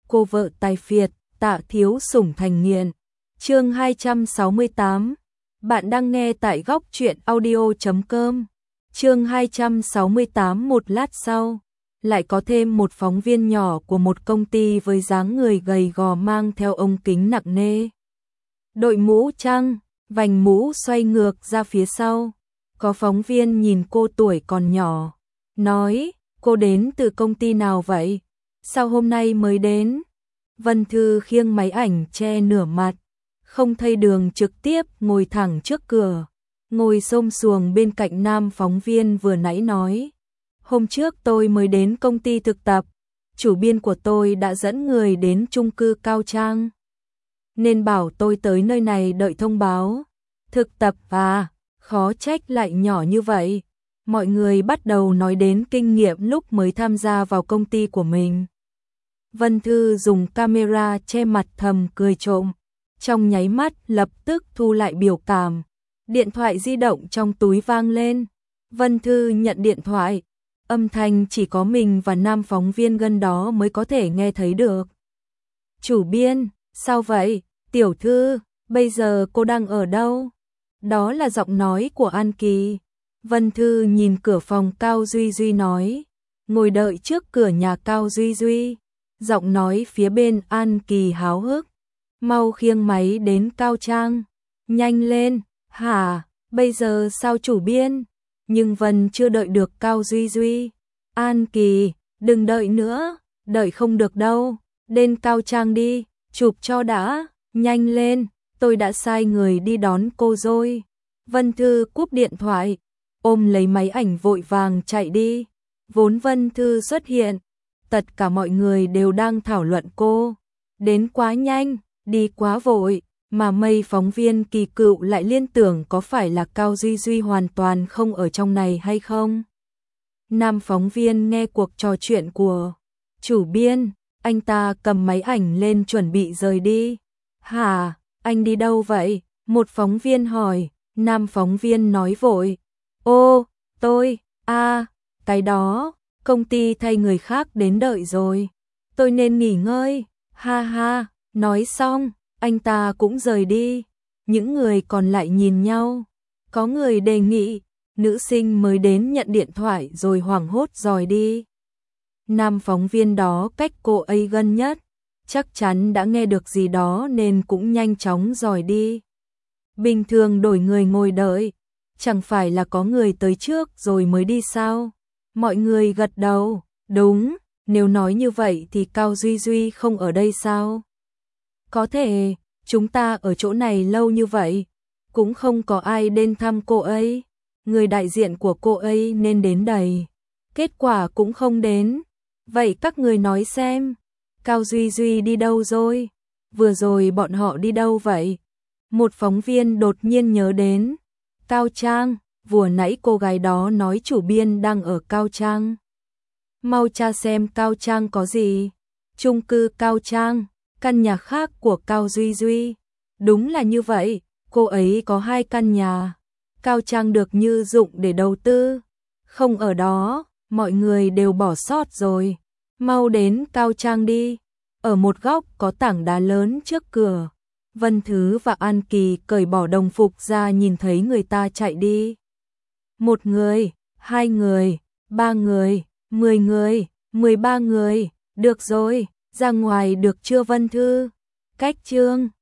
cô vợ tài phiệt, Tạ Thiếu Sủng thành nghiện. Chương 268. Bạn đang nghe tại góc truyện audio.com. Chương 268. Một lát sau, lại có thêm một phóng viên nhỏ của một công ty với dáng người gầy gò mang theo ống kính nặng nề. Đội mũ trăng, vành mũ xoay ngược ra phía sau. Có phóng viên nhìn cô tuổi còn nhỏ, nói, cô đến từ công ty nào vậy? Sao hôm nay mới đến? Vân Thư khiêng máy ảnh che nửa mặt, không thay đường trực tiếp ngồi thẳng trước cửa, ngồi xổm xuồng bên cạnh nam phóng viên vừa nãy nói. Hôm trước tôi mới đến công ty thực tập, chủ biên của tôi đã dẫn người đến chung cư Cao Trang, nên bảo tôi tới nơi này đợi thông báo. Thực tập à, khó trách lại nhỏ như vậy. Mọi người bắt đầu nói đến kinh nghiệm lúc mới tham gia vào công ty của mình. Vân Thư dùng camera che mặt thầm cười trộm, trong nháy mắt lập tức thu lại biểu cảm. Điện thoại di động trong túi vang lên. Vân Thư nhận điện thoại, âm thanh chỉ có mình và nam phóng viên gần đó mới có thể nghe thấy được. Chủ biên, sao vậy? Tiểu thư, bây giờ cô đang ở đâu? Đó là giọng nói của An Kỳ. Vân Thư nhìn cửa phòng Cao Duy Duy nói, ngồi đợi trước cửa nhà Cao Duy Duy. Giọng nói phía bên An Kỳ háo hức, mau khiêng máy đến Cao Trang, nhanh lên. Hả, bây giờ sao chủ biên? Nhưng Vân chưa đợi được Cao Duy Duy. An Kỳ, đừng đợi nữa, đợi không được đâu, đến Cao Trang đi, chụp cho đã, nhanh lên, tôi đã sai người đi đón cô rồi. Vân Thư cúp điện thoại, ôm lấy máy ảnh vội vàng chạy đi. Vốn Vân Thư xuất hiện, tất cả mọi người đều đang thảo luận cô đến quá nhanh, đi quá vội, mà mấy phóng viên kỳ cựu lại liên tưởng có phải là Cao Duy Duy hoàn toàn không ở trong này hay không. Nam phóng viên nghe cuộc trò chuyện của chủ biên, anh ta cầm máy ảnh lên chuẩn bị rời đi. Hả, anh đi đâu vậy? Một phóng viên hỏi. Nam phóng viên nói vội, ô, tôi, cái đó, công ty thay người khác đến đợi rồi, tôi nên nghỉ ngơi, ha ha. Nói xong, anh ta cũng rời đi. Những người còn lại nhìn nhau, có người đề nghị, nữ sinh mới đến nhận điện thoại rồi hoảng hốt dòi đi. Nam phóng viên đó cách cô ấy gần nhất, chắc chắn đã nghe được gì đó nên cũng nhanh chóng dòi đi. Bình thường đổi người ngồi đợi, chẳng phải là có người tới trước rồi mới đi sao? Mọi người gật đầu, đúng, nếu nói như vậy thì Cao Duy Duy không ở đây sao? Có thể, chúng ta ở chỗ này lâu như vậy, cũng không có ai đến thăm cô ấy, người đại diện của cô ấy nên đến đầy, kết quả cũng không đến. Vậy các người nói xem, Cao Duy Duy đi đâu rồi? Vừa rồi bọn họ đi đâu vậy? Một phóng viên đột nhiên nhớ đến Cao Trang, vừa nãy cô gái đó nói chủ biên đang ở Cao Trang. Mau tra xem Cao Trang có gì. Chung cư Cao Trang, căn nhà khác của Cao Duy Duy. Đúng là như vậy, cô ấy có 2 căn nhà. Cao Trang được Như dụng để đầu tư, không ở đó, mọi người đều bỏ sót rồi. Mau đến Cao Trang đi. Ở một góc có tảng đá lớn trước cửa. Vân Thứ và An Kỳ cởi bỏ đồng phục ra nhìn thấy người ta chạy đi. 1 người, 2 người, 3 người, 10 người, 13 người, được rồi, ra ngoài được chưa Vân Thư? Cách chương